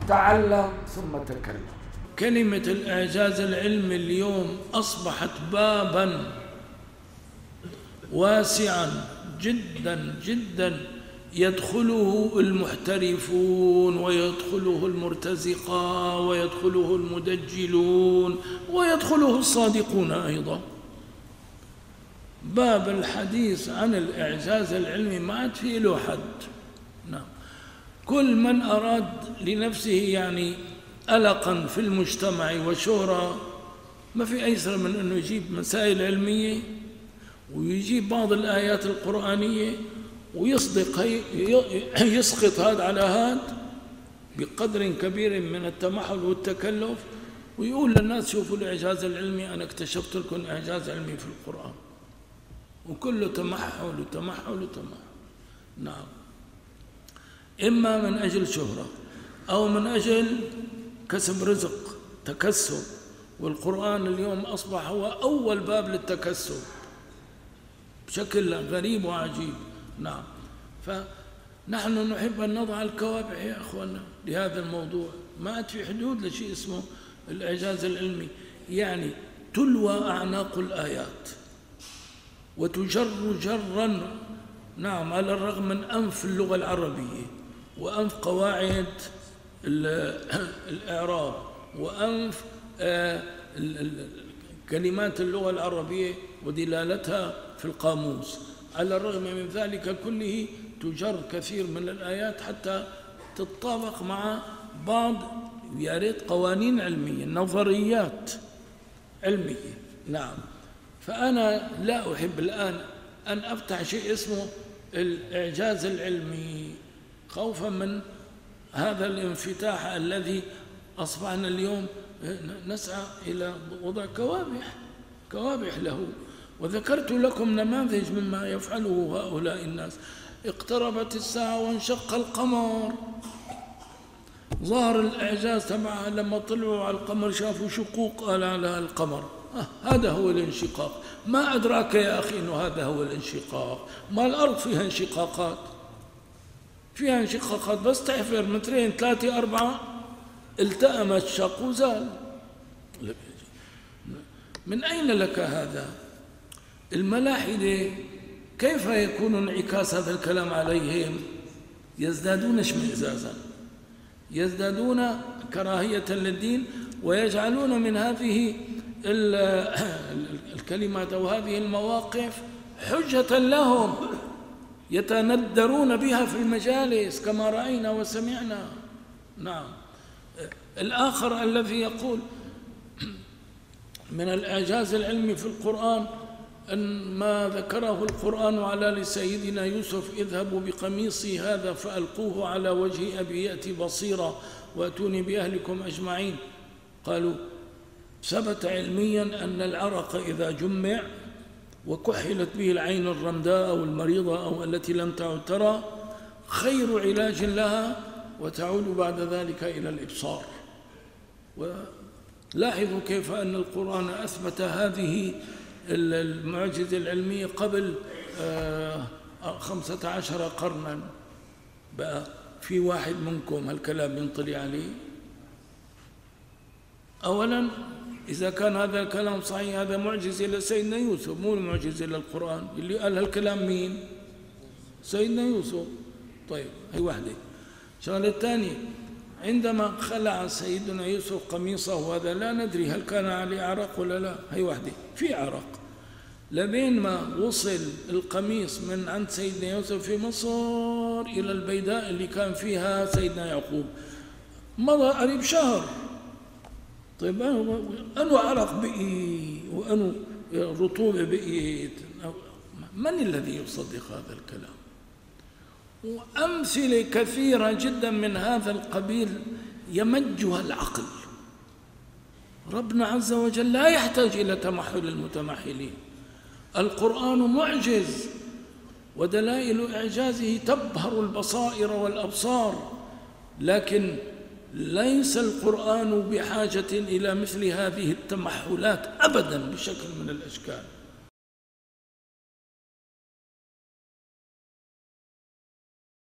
تعلم ثم تكلم. كلمة الإعجاز العلمي اليوم أصبحت بابا واسعا جدا جدا يدخله المحترفون ويدخله المرتزقة ويدخله المدجلون ويدخله الصادقون أيضا. باب الحديث عن الإعجاز العلمي ما عاد فيه له حد. نعم. كل من أراد لنفسه يعني ألقا في المجتمع وشهرة، ما في أيسر من أنه يجيب مسائل علمية ويجيب بعض الآيات القرآنية يسقط هذا على هذا بقدر كبير من التمحل والتكلف، ويقول للناس شوفوا الإعجاز العلمي، أنا اكتشفت لكم إعجاز علمي في القرآن، وكله تمحل وتمحل وتمحل. نعم. إما من أجل شهرة أو من أجل كسب رزق، تكسب، والقرآن اليوم أصبح هو أول باب للتكسب بشكل غريب وعجيب. نعم. فنحن نحب أن نضع الكوابع يا أخوانا لهذا الموضوع. ما عاد في حدود لشيء اسمه الإعجاز العلمي، يعني تلوى أعناق الآيات وتجر جرا. نعم. على الرغم من أنف اللغة العربية وأنف قواعد الإعراب وأنف كلمات اللغة العربية ودلالتها في القاموس، على الرغم من ذلك كله تجر كثير من الآيات حتى تتطابق مع بعض يا ريت قوانين علمية، نظريات علمية. نعم. فأنا لا أحب الآن أن أفتح شيء اسمه الإعجاز العلمي خوفا من هذا الانفتاح الذي أصبحنا اليوم نسعى إلى وضع كوابح له. وذكرت لكم نماذج مما يفعله هؤلاء الناس. اقتربت الساعة وانشق القمر، ظهر الإعجاز تبعها لما طلعوا على القمر شافوا شقوق على القمر. هذا هو الانشقاق. ما أدراك يا أخي أنه هذا هو الانشقاق؟ ما الأرض فيها انشقاقات، فيها انشقاقات، بس تحفر مترين 3 4 التأم الشق وزال. من أين لك هذا؟ الملاحدة كيف يكون انعكاس هذا الكلام عليهم؟ يزدادون اشمئزازا، يزدادون كراهية للدين، ويجعلون من هذه الكلمات أو هذه المواقف حجة لهم يتندرون بها في المجالس كما رأينا وسمعنا. نعم. الآخر الذي يقول من الإعجاز العلمي في القرآن أن ما ذكره القرآن على سيدنا يوسف: اذهبوا بقميصي هذا فألقوه على وجه أبي يأتي بصيرا وأتوني بأهلكم أجمعين. قالوا ثبت علميا أن العرق إذا جمع وكحلت به العين الرمداء أو المريضة أو التي لم تعد ترى خير علاج لها، وتعود بعد ذلك إلى الإبصار. ولاحظوا كيف أن القرآن أثبت هذه المعجزة العلمية قبل 15 قرنا. بقى في واحد منكم هالكلام ينطلي عليه؟ أولا إذا كان هذا الكلام صحيح هذا معجزة لسيدنا يوسف، مو معجزة للقرآن. اللي قال هالكلام مين؟ سيدنا يوسف. طيب هي واحدة. الشغلة الثانية، عندما خلع سيدنا يوسف قميصه وهذا لا ندري هل كان عليه عرق ولا لا، هي واحدة، في عرق. لبين ما وصل القميص من عند سيدنا يوسف في مصر إلى البيداء اللي كان فيها سيدنا يعقوب مضى قريب شهر. طيب أنو عرق بقي وأنو رطوبة بقيت؟ من الذي يصدق هذا الكلام؟ وأمثلة كثيرة جدا من هذا القبيل يمجها العقل. ربنا عز وجل لا يحتاج إلى تمحل المتمحلين. القرآن معجز ودلائل إعجازه تبهر البصائر والأبصار، لكن ليس القرآن بحاجة إلى مثل هذه التمحلات أبدا بشكل من الأشكال.